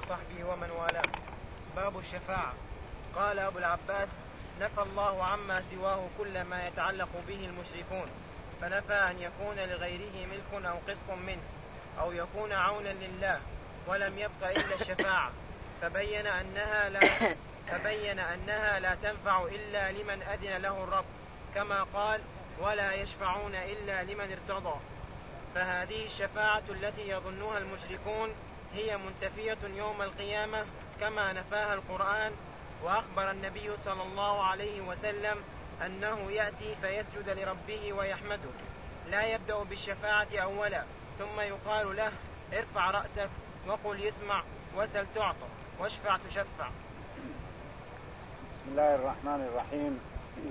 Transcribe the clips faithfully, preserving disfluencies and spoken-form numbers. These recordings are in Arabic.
وصحبه ومن والاه. باب الشفاعة. قال أبو العباس: نفى الله عما سواه كل ما يتعلق به المشركون، فنفى أن يكون لغيره ملك أو قسط منه أو يكون عونا لله، ولم يبق إلا الشفاعة، فبين أنها لا, فبين أنها لا تنفع إلا لمن أذن له الرب، كما قال: ولا يشفعون إلا لمن ارتضى. فهذه الشفاعة التي يظنها المشركون هي منتفية يوم القيامة كما نفاها القرآن. وأخبر النبي صلى الله عليه وسلم أنه يأتي فيسجد لربه ويحمده، لا يبدأ بالشفاعة أولا، ثم يقال له: ارفع رأسك وقل يسمع، وسل تعطى، واشفع تشفع. بسم الله الرحمن الرحيم.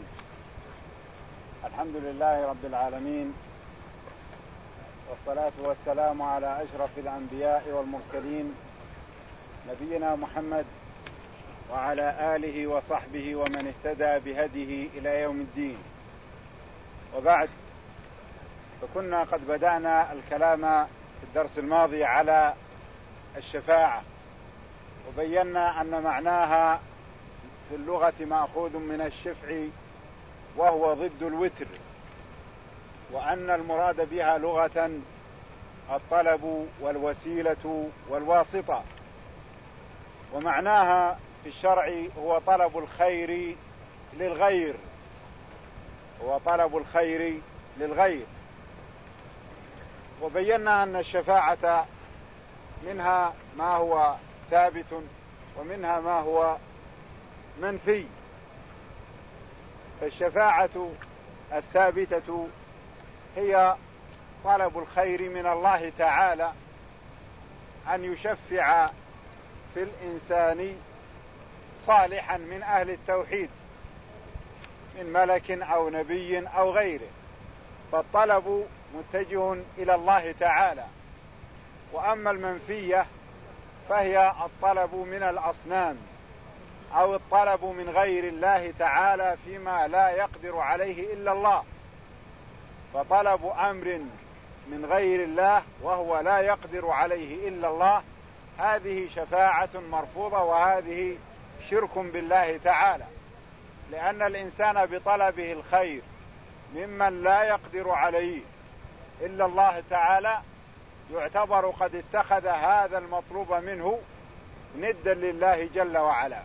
الحمد لله رب العالمين، والصلاة والسلام على أشرف الأنبياء والمرسلين، نبينا محمد وعلى آله وصحبه ومن اهتدى بهديه إلى يوم الدين. وبعد، فكنا قد بدأنا الكلام في الدرس الماضي على الشفاعة، وبينا أن معناها في اللغة مأخوذ من الشفع وهو ضد الوتر، وأن المراد بها لغة الطلب والوسيلة والواسطة، ومعناها في الشرع هو طلب الخير للغير، هو طلب الخير للغير. وبينا أن الشفاعة منها ما هو ثابت ومنها ما هو منفي. فالشفاعة الثابتة هي طلب الخير من الله تعالى، أن يشفع في الإنسان صالحا من أهل التوحيد من ملك أو نبي أو غيره، فالطلب متجه إلى الله تعالى. وأما المنفية فهي الطلب من الأصنام أو الطلب من غير الله تعالى فيما لا يقدر عليه إلا الله. فطلب أمر من غير الله وهو لا يقدر عليه إلا الله، هذه شفاعة مرفوضة، وهذه شرك بالله تعالى، لأن الإنسان بطلبه الخير ممن لا يقدر عليه إلا الله تعالى يعتبر قد اتخذ هذا المطلوب منه ندا لله جل وعلا.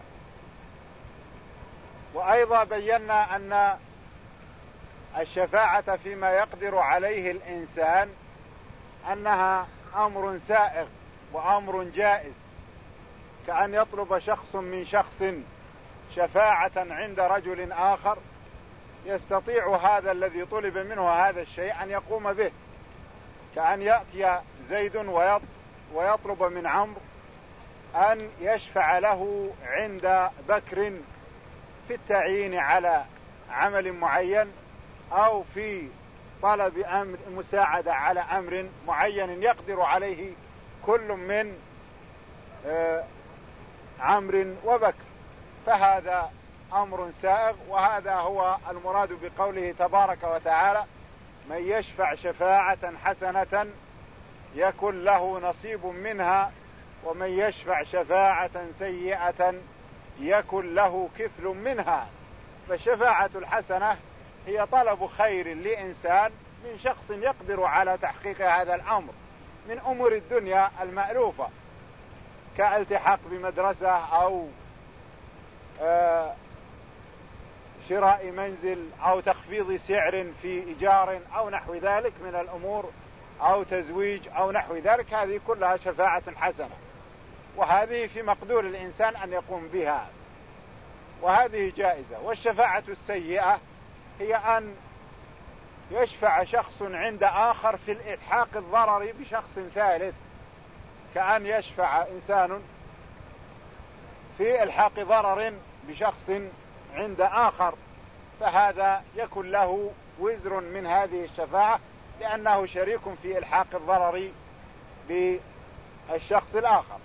وأيضا بينا أن الشفاعة فيما يقدر عليه الإنسان أنها أمر سائغ وأمر جائز، كأن يطلب شخص من شخص شفاعة عند رجل آخر، يستطيع هذا الذي طلب منه هذا الشيء أن يقوم به، كأن يأتي زيد ويطلب من عمرو أن يشفع له عند بكر في التعيين على عمل معين، أو في طلب أمر مساعدة على أمر معين يقدر عليه كل من عمرو وبكر، فهذا أمر سائغ. وهذا هو المراد بقوله تبارك وتعالى: من يشفع شفاعة حسنة يكن له نصيب منها، ومن يشفع شفاعة سيئة يكن له كفل منها. فالشفاعة الحسنة هي طلب خير لإنسان من شخص يقدر على تحقيق هذا الأمر من أمور الدنيا المألوفة، كالتحاق بمدرسة أو آه شراء منزل أو تخفيض سعر في إيجار أو نحو ذلك من الأمور، أو تزويج أو نحو ذلك. هذه كلها شفاعة حسنة، وهذه في مقدور الإنسان أن يقوم بها، وهذه جائزة. والشفاعة السيئة هي أن يشفع شخص عند آخر في الإلحاق الضرر بشخص ثالث، كأن يشفع إنسان في إلحاق ضرر بشخص عند آخر، فهذا يكون له وزر من هذه الشفاعة، لأنه شريك في إلحاق الضرر بالشخص الآخر.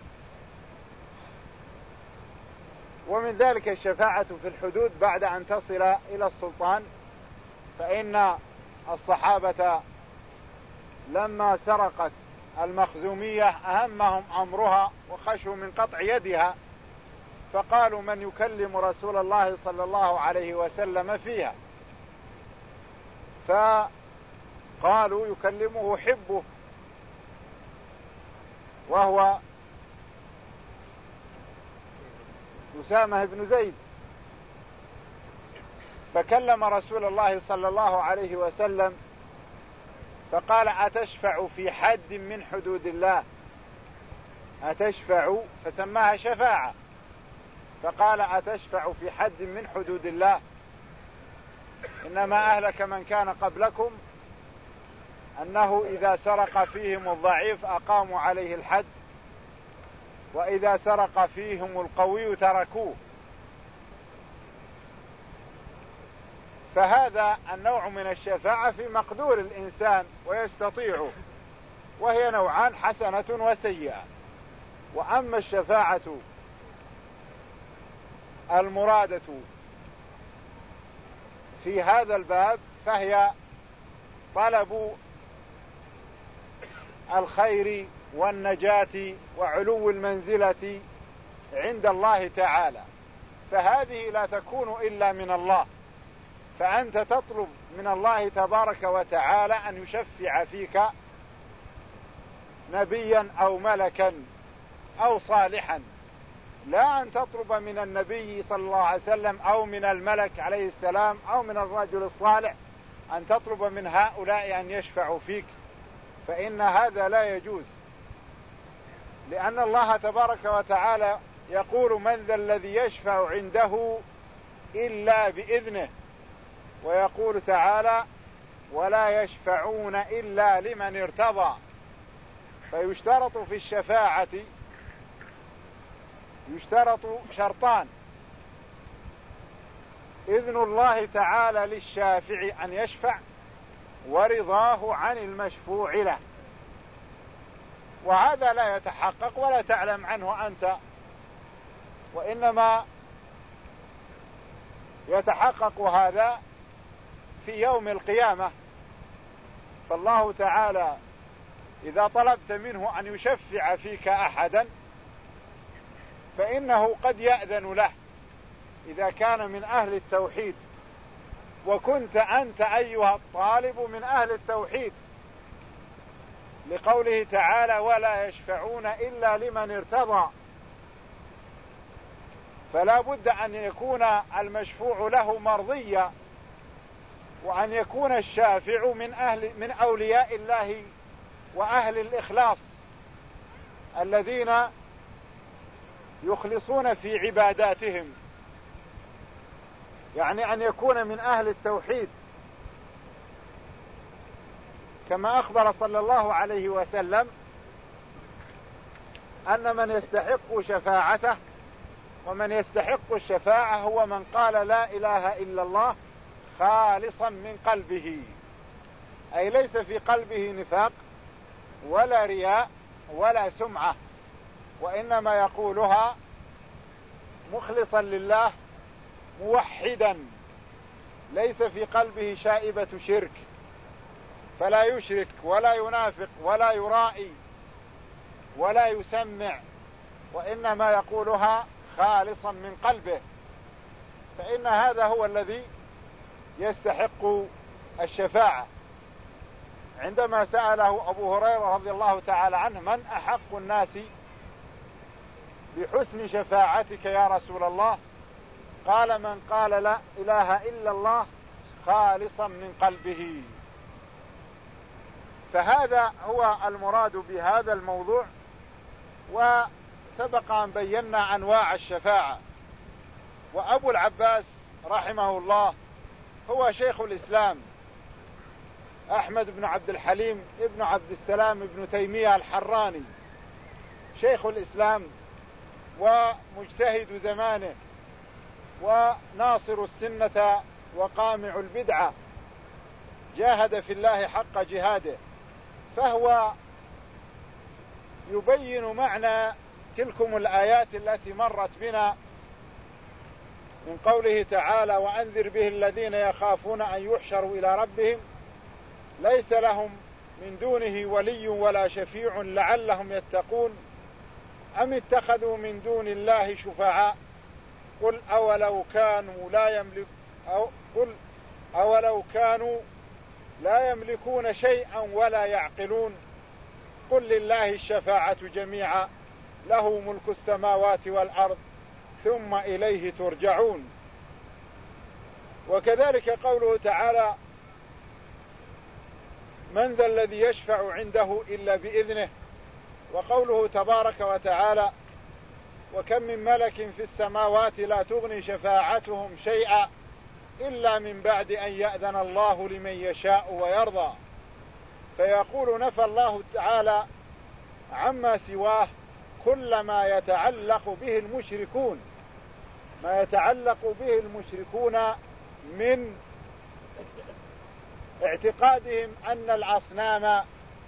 ومن ذلك الشفاعة في الحدود بعد أن تصل إلى السلطان، فإن الصحابة لما سرقت المخزومية أهمهم أمرها وخشوا من قطع يدها، فقالوا من يكلم رسول الله صلى الله عليه وسلم فيها، فقالوا يكلمه حبه وهو أسامة بن زيد، فكلم رسول الله صلى الله عليه وسلم فقال أتشفع في حد من حدود الله؟ أتشفع، فسماها شفاعة، فقال أتشفع في حد من حدود الله؟ إنما أهلك من كان قبلكم أنه إذا سرق فيهم الضعيف أقاموا عليه الحد، وإذا سرق فيهم القوي تركوه. فهذا النوع من الشفاعة في مقدور الإنسان ويستطيعه، وهي نوعان، حسنة وسيئة. وأما الشفاعة المرادة في هذا الباب فهي طلب الخير والنجاة وعلو المنزلة عند الله تعالى، فهذه لا تكون إلا من الله، فأنت تطلب من الله تبارك وتعالى أن يشفع فيك نبيا أو ملكا أو صالحا، لا أن تطلب من النبي صلى الله عليه وسلم أو من الملك عليه السلام أو من الرجل الصالح أن تطلب من هؤلاء أن يشفعوا فيك، فإن هذا لا يجوز، لأن الله تبارك وتعالى يقول من ذا الذي يشفع عنده إلا بإذنه، ويقول تعالى ولا يشفعون إلا لمن ارتضى. فيشترط في الشفاعة يشترط شرطان: إذن الله تعالى للشافع أن يشفع، ورضاه عن المشفوع له، وهذا لا يتحقق ولا تعلم عنه أنت، وإنما يتحقق هذا في يوم القيامة. فالله تعالى إذا طلبت منه أن يشفع فيك أحدا فإنه قد يأذن له إذا كان من أهل التوحيد، وكنت أنت أيها الطالب من أهل التوحيد، لقوله تعالى ولا يشفعون إلا لمن ارتضى. فلا بد أن يكون المشفوع له مرضيا، وأن يكون الشافع من أهل من أولياء الله وأهل الإخلاص الذين يخلصون في عباداتهم، يعني أن يكون من أهل التوحيد، كما أخبر صلى الله عليه وسلم أن من يستحق شفاعته ومن يستحق الشفاعة هو من قال لا إله إلا الله خالصا من قلبه، أي ليس في قلبه نفاق ولا رياء ولا سمعة، وإنما يقولها مخلصا لله موحدا، ليس في قلبه شائبة شرك، فلا يشرك ولا ينافق ولا يرائي ولا يسمع، وإنما يقولها خالصا من قلبه، فإن هذا هو الذي يستحق الشفاعة. عندما سأله أبو هريرة رضي الله تعالى عنه من أحق الناس بحسن شفاعتك يا رسول الله؟ قال من قال لا إله إلا الله خالصا من قلبه. فهذا هو المراد بهذا الموضوع. وسبق أن بينا أنواع الشفاعة، وأبو العباس رحمه الله هو شيخ الإسلام أحمد بن عبد الحليم ابن عبد السلام ابن تيمية الحراني، شيخ الإسلام ومجتهد زمانه وناصر السنة وقامع البدعة، جاهد في الله حق جهاده، فهو يبين معنى تلكم الآيات التي مرت بنا من قوله تعالى وأنذر به الذين يخافون أن يحشروا إلى ربهم ليس لهم من دونه ولي ولا شفيع لعلهم يتقون أم اتخذوا من دون الله شفعاء قل أولو كانوا لا يملك أو قل أولو كانوا لا يملكون شيئا ولا يعقلون قل لله الشفاعة جميعا له ملك السماوات والأرض ثم إليه ترجعون. وكذلك قوله تعالى من ذا الذي يشفع عنده إلا بإذنه، وقوله تبارك وتعالى وكم من ملك في السماوات لا تغني شفاعتهم شيئا إلا من بعد أن يأذن الله لمن يشاء ويرضى. فيقول نفى الله تعالى عما سواه كل ما يتعلق به المشركون ما يتعلق به المشركون من اعتقادهم أن الأصنام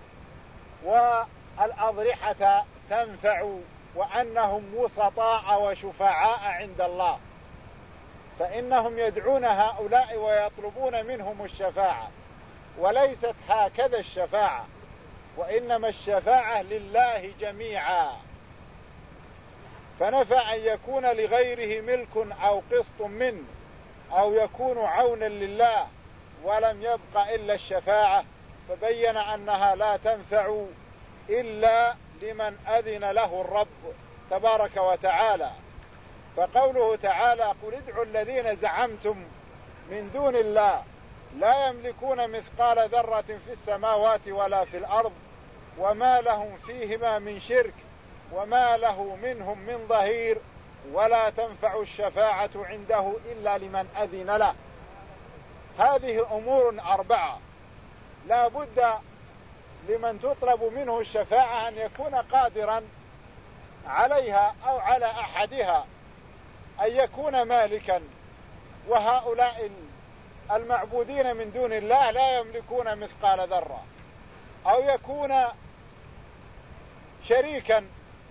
والأضرحة تنفع وأنهم وسطاء وشفعاء عند الله، فإنهم يدعون هؤلاء ويطلبون منهم الشفاعة، وليست هكذا الشفاعة، وإنما الشفاعة لله جميعا. فنفى أن يكون لغيره ملك أو قسط منه أو يكون عونا لله، ولم يبق إلا الشفاعة، فبين أنها لا تنفع إلا لمن أذن له الرب تبارك وتعالى. فقوله تعالى قل ادعوا الذين زعمتم من دون الله لا يملكون مثقال ذرة في السماوات ولا في الأرض وما لهم فيهما من شرك وما له منهم من ظهير ولا تنفع الشفاعة عنده إلا لمن أذن له. هذه أمور أربعة لا بد لمن تطلب منه الشفاعة أن يكون قادرا عليها أو على أحدها، أن يكون مالكا، وهؤلاء المعبودين من دون الله لا يملكون مثقال ذرة، أو يكون شريكا،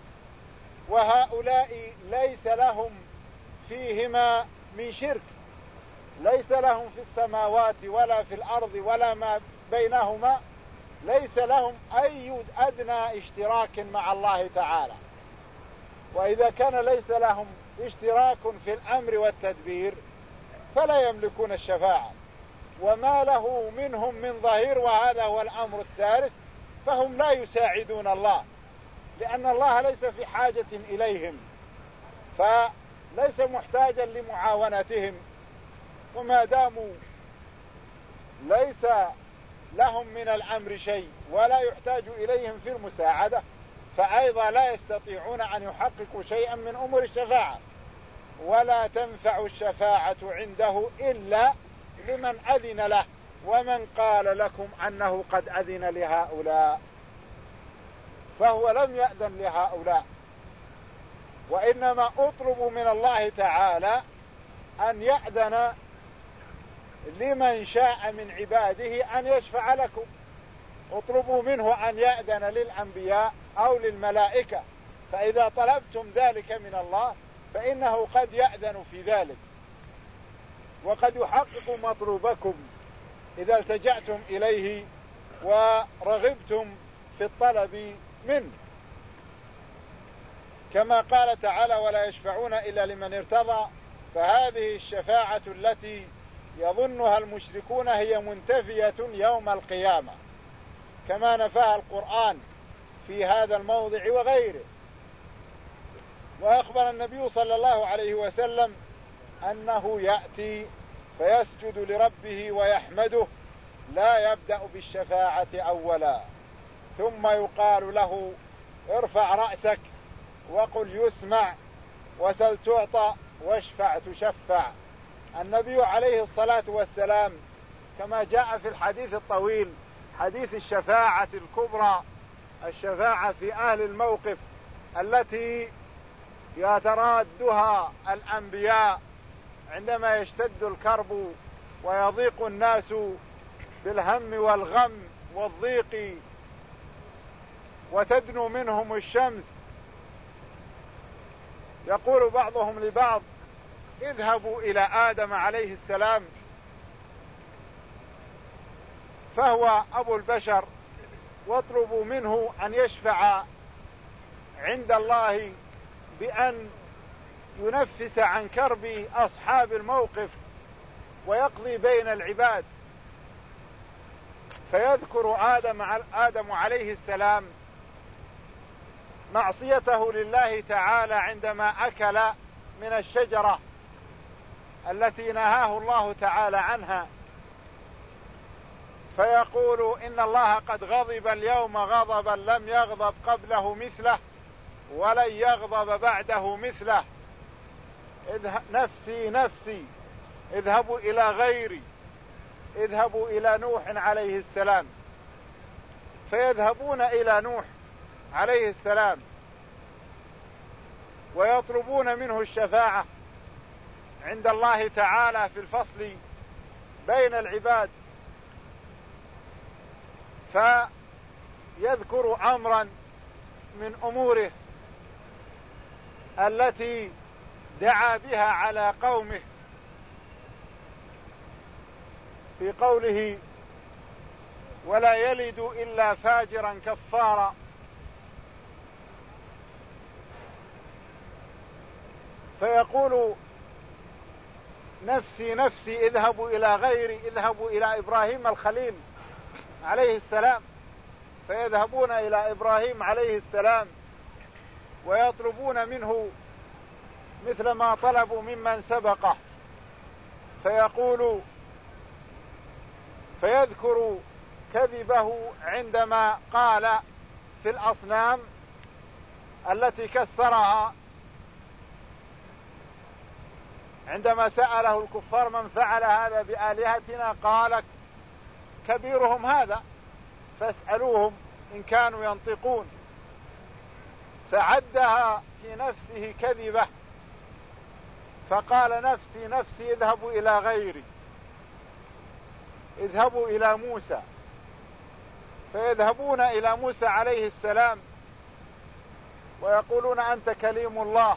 وهؤلاء ليس لهم فيهما من شرك، ليس لهم في السماوات ولا في الأرض ولا ما بينهما، ليس لهم أي أدنى اشتراك مع الله تعالى. وإذا كان ليس لهم اشتراك في الأمر والتدبير فلا يملكون الشفاعة، وما له منهم من ظهير، وهذا هو الأمر الثالث، فهم لا يساعدون الله، لأن الله ليس في حاجة إليهم، فليس محتاجا لمعاونتهم، وما داموا ليس لهم من الأمر شيء ولا يحتاج إليهم في المساعدة، فأيضا لا يستطيعون أن يحققوا شيئا من أمور الشفاعة. ولا تنفع الشفاعة عنده إلا لمن أذن له، ومن قال لكم أنه قد أذن لهؤلاء، فهو لم يأذن لهؤلاء، وإنما أطلب من الله تعالى أن يأذن لمن شاء من عباده أن يشفع لكم. اطلبوا منه أن يأذن للأنبياء أو للملائكة، فإذا طلبتم ذلك من الله فإنه قد يأذن في ذلك، وقد يحقق مطلوبكم إذا التجأتم إليه ورغبتم في الطلب منه، كما قال تعالى ولا يشفعون إلا لمن ارتضى. فهذه الشفاعة التي يظنها المشركون هي منتفية يوم القيامة، كما نفاها القرآن في هذا الموضع وغيره. وأخبر النبي صلى الله عليه وسلم أنه يأتي فيسجد لربه ويحمده، لا يبدأ بالشفاعة أولا، ثم يقال له ارفع رأسك وقل يسمع وسل تعطى واشفع تشفع. النبي عليه الصلاة والسلام كما جاء في الحديث الطويل، حديث الشفاعة الكبرى، الشفاعة في أهل الموقف التي يترادها الأنبياء عندما يشتد الكرب ويضيق الناس بالهم والغم والضيق وتدنو منهم الشمس، يقول بعضهم لبعض اذهبوا إلى آدم عليه السلام فهو أبو البشر واطلبوا منه أن يشفع عند الله بأن ينفس عن كرب أصحاب الموقف ويقضي بين العباد. فيذكر آدم, آدم عليه السلام معصيته لله تعالى عندما أكل من الشجرة التي نهاه الله تعالى عنها، فيقول إن الله قد غضب اليوم غضبا لم يغضب قبله مثله ولن يغضب بعده مثله، نفسي نفسي اذهبوا إلى غيري، اذهبوا إلى نوح عليه السلام. فيذهبون إلى نوح عليه السلام ويطلبون منه الشفاعة عند الله تعالى في الفصل بين العباد، فيذكر أمرا من أموره التي دعا بها على قومه في قوله ولا يلد إلا فاجرا كفارا. فيقول نفسي نفسي اذهبوا إلى غيري، اذهبوا إلى إبراهيم الخليل عليه السلام. فيذهبون إلى إبراهيم عليه السلام ويطلبون منه مثل ما طلبوا ممن سبقه، فيقول فيذكر كذبه عندما قال في الأصنام التي كسرها، عندما سأله الكفار من فعل هذا بآلهتنا قال كبيرهم هذا فاسألوهم إن كانوا ينطقون. فعدها في نفسه كذبة، فقال نفسي نفسي اذهبوا إلى غيري، اذهبوا إلى موسى. فيذهبون إلى موسى عليه السلام ويقولون أنت كليم الله،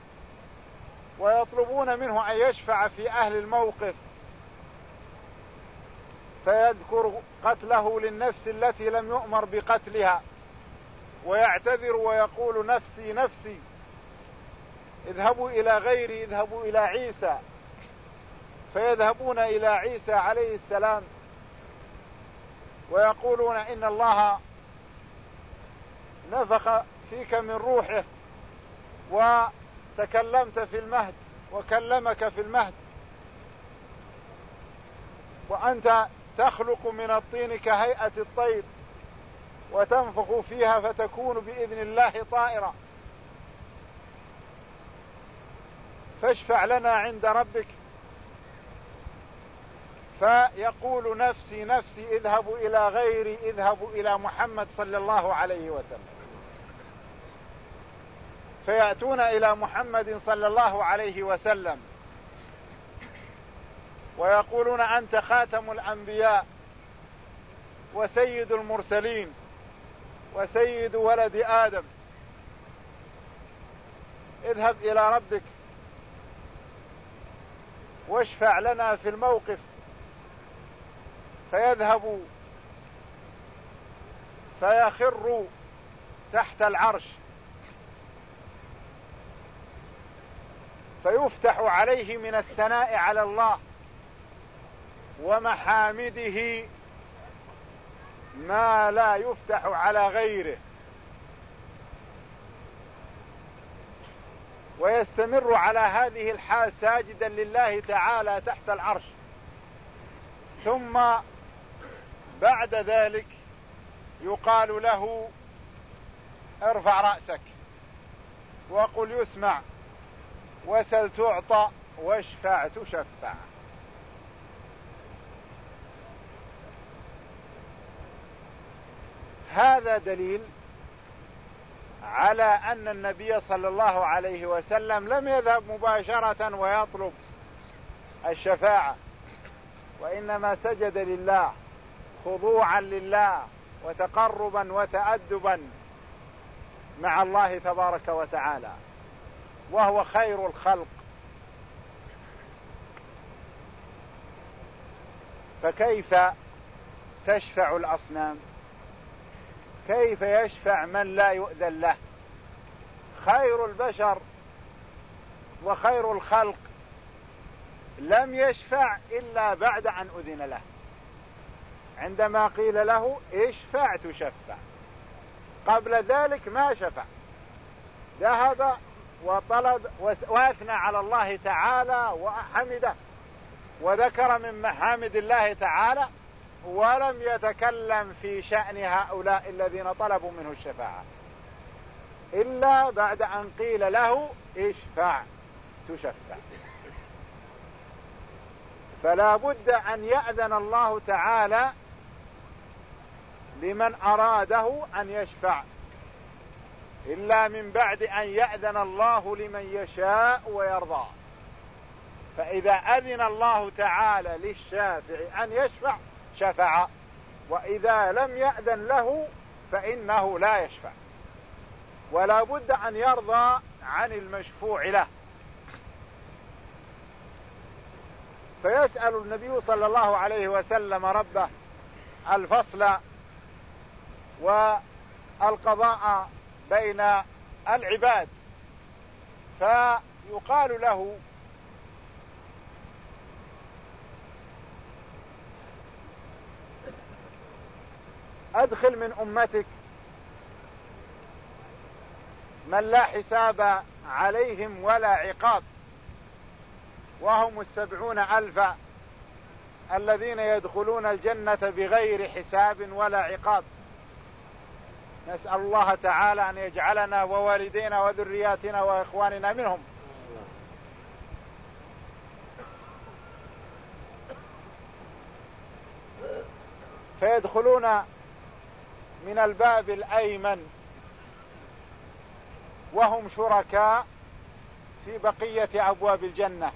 ويطلبون منه أن يشفع في أهل الموقف. فيذكر قتله للنفس التي لم يؤمر بقتلها ويعتذر ويقول نفسي نفسي اذهبوا إلى غيري، اذهبوا إلى عيسى. فيذهبون إلى عيسى عليه السلام ويقولون إن الله نفخ فيك من روحه وتكلمت في المهد وكلمك في المهد، وأنت تخلق من الطين كهيئة الطير وتنفخ فيها فتكون بإذن الله طائرة، فاشفع لنا عند ربك. فيقول نفسي نفسي اذهبوا إلى غيري، اذهبوا إلى محمد صلى الله عليه وسلم. فيأتون إلى محمد صلى الله عليه وسلم ويقولون أنت خاتم الأنبياء وسيد المرسلين وسيد ولد آدم، اذهب إلى ربك واشفع لنا في الموقف. فيذهب فيخر تحت العرش فيفتح عليه من الثناء على الله ومحامده ما لا يفتح على غيره، ويستمر على هذه الحال ساجدا لله تعالى تحت العرش. ثم بعد ذلك يقال له ارفع رأسك وقل يسمع وسل تعطى واشفع تشفع. هذا دليل على أن النبي صلى الله عليه وسلم لم يذهب مباشرة ويطلب الشفاعة، وإنما سجد لله خضوعا لله وتقربا وتأدبا مع الله تبارك وتعالى، وهو خير الخلق. فكيف تشفع الأصنام؟ كيف يشفع من لا يؤذن له؟ خير البشر وخير الخلق لم يشفع إلا بعد أن أذن له، عندما قيل له اشفع تشفع، قبل ذلك ما شفع، ذهب وطلب وأثنى على الله تعالى وحمده وذكر من محامد الله تعالى، ولم يتكلم في شأن هؤلاء الذين طلبوا منه الشفاعة إلا بعد أن قيل له اشفع تشفع. فلا بد أن يأذن الله تعالى لمن أراده أن يشفع، إلا من بعد أن يأذن الله لمن يشاء ويرضى. فإذا أذن الله تعالى للشافع أن يشفع شفع، وإذا لم يأذن له فإنه لا يشفع، ولا بد أن يرضى عن المشفوع له. فيسأل النبي صلى الله عليه وسلم ربه الفصل والقضاء بين العباد، فيقال له أدخل من أمتك من لا حساب عليهم ولا عقاب، وهم السبعون ألفا الذين يدخلون الجنة بغير حساب ولا عقاب. نسأل الله تعالى أن يجعلنا ووالدينا وذرياتنا وإخواننا منهم. فيدخلون من الباب الأيمن وهم شركاء في بقية أبواب الجنة،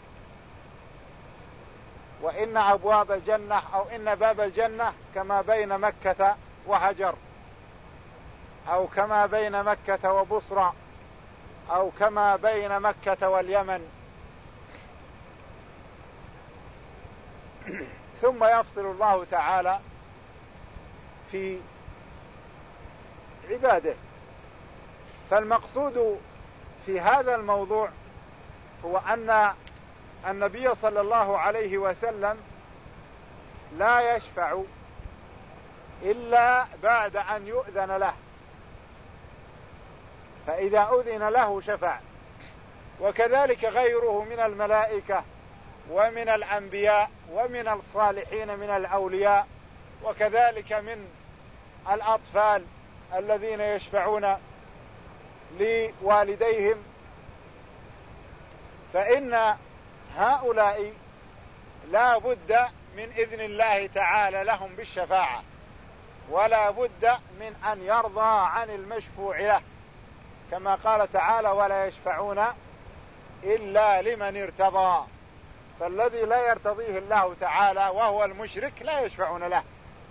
وإن أبواب الجنة أو إن باب الجنة كما بين مكة وهجر، أو كما بين مكة وبصرى، أو كما بين مكة واليمن. ثم يفصل الله تعالى في عباده. فالمقصود في هذا الموضوع هو أن النبي صلى الله عليه وسلم لا يشفع إلا بعد أن يؤذن له، فإذا أذن له شفع. وكذلك غيره من الملائكة ومن الأنبياء ومن الصالحين من الأولياء، وكذلك من الأطفال الذين يشفعون لوالديهم، فإن هؤلاء لا بد من إذن الله تعالى لهم بالشفاعة، ولا بد من أن يرضى عن المشفوع له، كما قال تعالى ولا يشفعون إلا لمن ارتضى. فالذي لا يرتضيه الله تعالى وهو المشرك لا يشفعون له،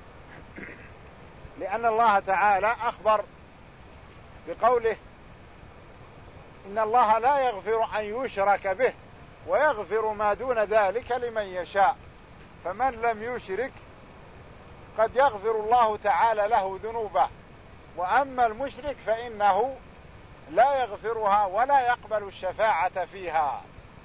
لأن الله تعالى أخبر بقوله إن الله لا يغفر أن يشرك به ويغفر ما دون ذلك لمن يشاء. فمن لم يشرك قد يغفر الله تعالى له ذنوبه، وأما المشرك فإنه لا يغفرها ولا يقبل الشفاعة فيها.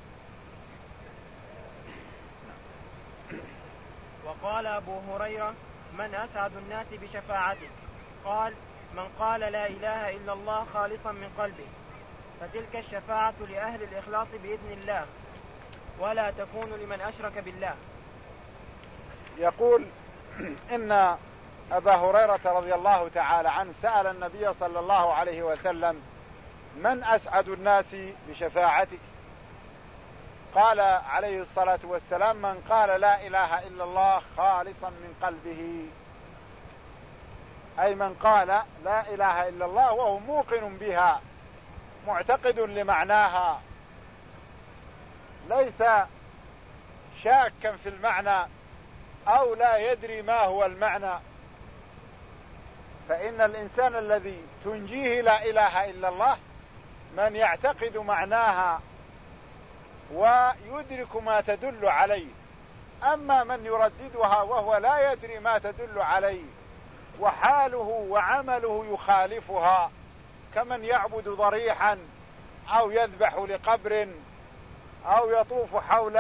وقال أبو هريرة من أسعد الناس بشفاعتك؟ قال من قال لا إله إلا الله خالصا من قلبه، فتلك الشفاعة لأهل الإخلاص بإذن الله، ولا تكون لمن أشرك بالله. يقول إن أبا هريرة رضي الله تعالى عنه سأل النبي صلى الله عليه وسلم من أسعد الناس بشفاعتك؟ قال عليه الصلاة والسلام من قال لا إله إلا الله خالصا من قلبه، أي من قال لا إله إلا الله وهو موقن بها معتقد لمعناها، ليس شاكا في المعنى أو لا يدري ما هو المعنى. فإن الإنسان الذي تنجيه لا إله إلا الله من يعتقد معناها ويدرك ما تدل عليه، أما من يرددها وهو لا يدري ما تدل عليه وحاله وعمله يخالفها، كمن يعبد ضريحا أو يذبح لقبر أو يطوف حول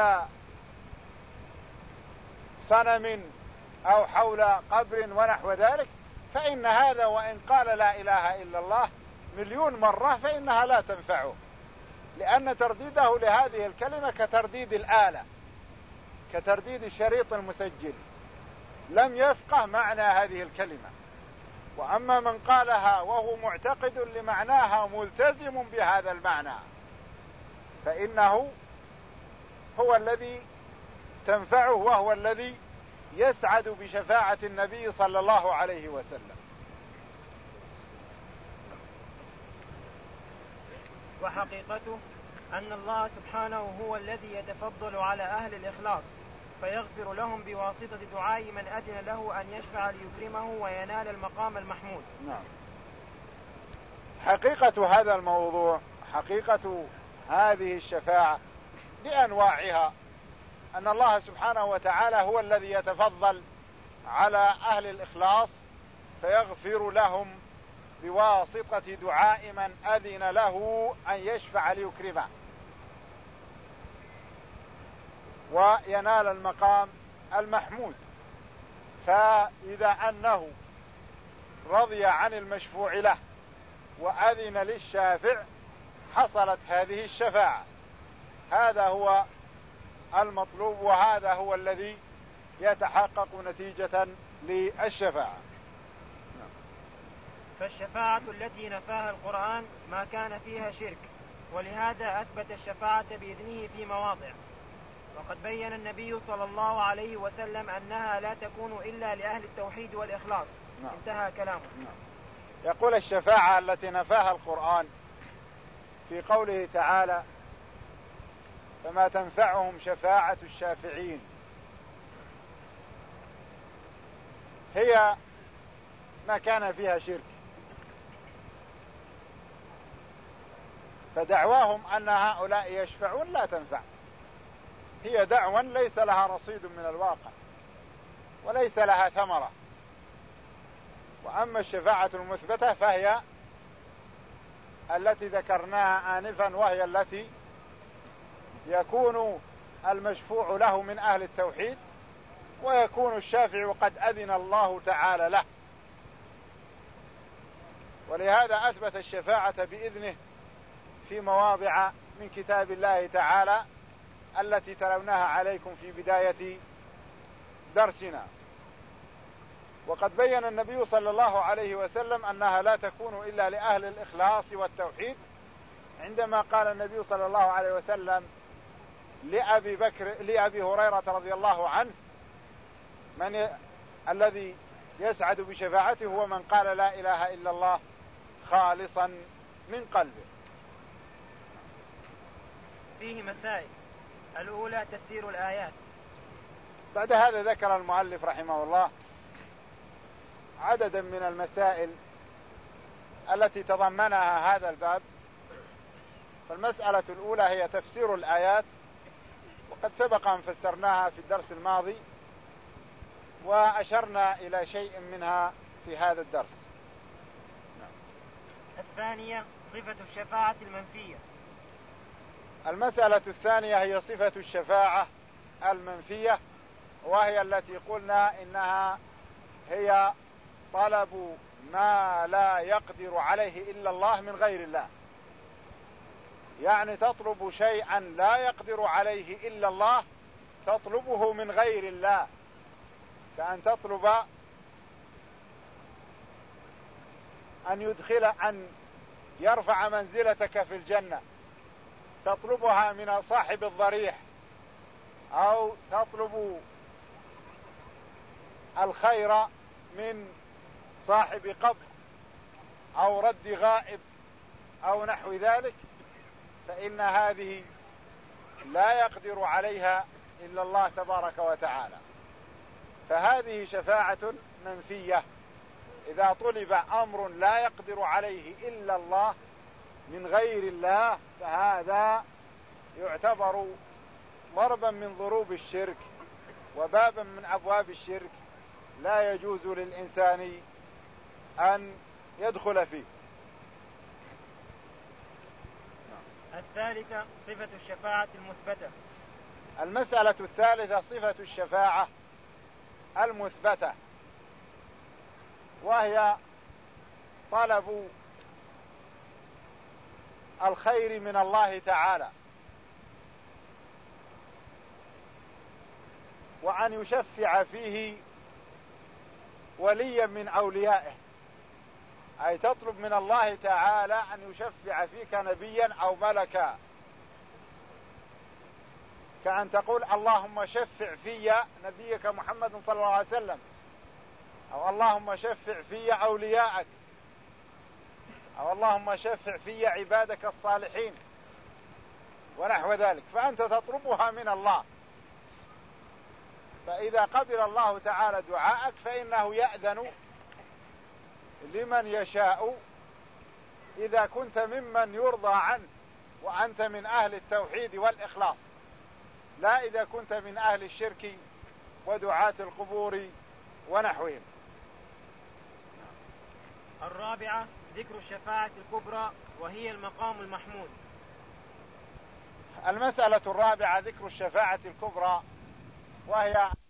صنم أو حول قبر ونحو ذلك، فإن هذا وإن قال لا إله إلا الله مليون مرة فإنها لا تنفعه، لأن ترديده لهذه الكلمة كترديد الآلة، كترديد الشريط المسجل، لم يفقه معنى هذه الكلمة. وأما من قالها وهو معتقد لمعناها ملتزم بهذا المعنى فإنه هو الذي تنفعه، وهو الذي يسعد بشفاعة النبي صلى الله عليه وسلم. وحقيقته أن الله سبحانه هو الذي يتفضل على أهل الإخلاص فيغفر لهم بواسطة دعاء من أذن له أن يشفع ليكرمه وينال المقام المحمود. نعم. حقيقة هذا الموضوع، حقيقة هذه الشفاعة بأنواعها، أن الله سبحانه وتعالى هو الذي يتفضل على أهل الإخلاص فيغفر لهم بواسطة دعاء من أذن له أن يشفع ليكرمه وينال المقام المحمود. فإذا أنه رضي عن المشفوع له وأذن للشافع حصلت هذه الشفاعة. هذا هو المطلوب، وهذا هو الذي يتحقق نتيجة للشفاعة. فالشفاعة التي نفاها القرآن ما كان فيها شرك، ولهذا أثبت الشفاعة بإذنه في مواضع. وقد بين النبي صلى الله عليه وسلم أنها لا تكون إلا لأهل التوحيد والإخلاص. نعم. انتهى كلامه. نعم. يقول الشفاعة التي نفاها القرآن في قوله تعالى فما تنفعهم شفاعة الشافعين، هي ما كان فيها شرك، فدعواهم أن هؤلاء يشفعون لا تنفع، هي دعوى ليس لها رصيد من الواقع وليس لها ثمرة. وأما الشفاعة المثبتة فهي التي ذكرناها آنفا، وهي التي يكون المشفوع له من أهل التوحيد ويكون الشافع قد أذن الله تعالى له، ولهذا أثبت الشفاعة بإذنه في مواضع من كتاب الله تعالى التي تلوناها عليكم في بداية درسنا. وقد بين النبي صلى الله عليه وسلم أنها لا تكون إلا لأهل الإخلاص والتوحيد، عندما قال النبي صلى الله عليه وسلم لأبي بكر لأبي هريرة رضي الله عنه من ي... الذي يسعد بشفاعته هو من قال لا إله إلا الله خالصا من قلبه. فيه مسائل. الأولى تفسير الآيات. بعد هذا ذكر المؤلف رحمه الله عددا من المسائل التي تضمنها هذا الباب. فالمسألة الأولى هي تفسير الآيات، وقد سبق أن فسرناها في الدرس الماضي وأشرنا إلى شيء منها في هذا الدرس. الثانية صفة الشفاعة المنفية. المسألة الثانية هي صفة الشفاعة المنفية، وهي التي قلنا إنها هي طلب ما لا يقدر عليه إلا الله من غير الله، يعني تطلب شيئا لا يقدر عليه إلا الله تطلبه من غير الله، كأن تطلب أن يدخل أن يرفع منزلتك في الجنة، تطلبها من صاحب الضريح، أو تطلب الخير من صاحب قبر أو رد غائب أو نحو ذلك، فإن هذه لا يقدر عليها إلا الله تبارك وتعالى، فهذه شفاعة منفية. إذا طلب أمر لا يقدر عليه إلا الله من غير الله فهذا يعتبر ضربا من ضروب الشرك وبابا من أبواب الشرك، لا يجوز للإنسان أن يدخل فيه. الثالثة صفة الشفاعة المثبتة. المسألة الثالثة صفة الشفاعة المثبتة، وهي طلب الخير من الله تعالى، وأن يشفع فيه وليا من أوليائه، أي تطلب من الله تعالى أن يشفع فيك نبيا أو ملكا، كأن تقول اللهم شفع في نبيك محمد صلى الله عليه وسلم، أو اللهم شفع في أوليائك، أو اللهم شفع في عبادك الصالحين ونحو ذلك، فأنت تطلبها من الله. فإذا قبل الله تعالى دعاءك فإنه يأذن لمن يشاء إذا كنت ممن يرضى عنه وأنت من أهل التوحيد والإخلاص، لا إذا كنت من أهل الشرك ودعاة القبور ونحوهم. الرابعة ذكر الشفاعة الكبرى وهي المقام المحمود. المسألة الرابعة ذكر الشفاعة الكبرى، وهي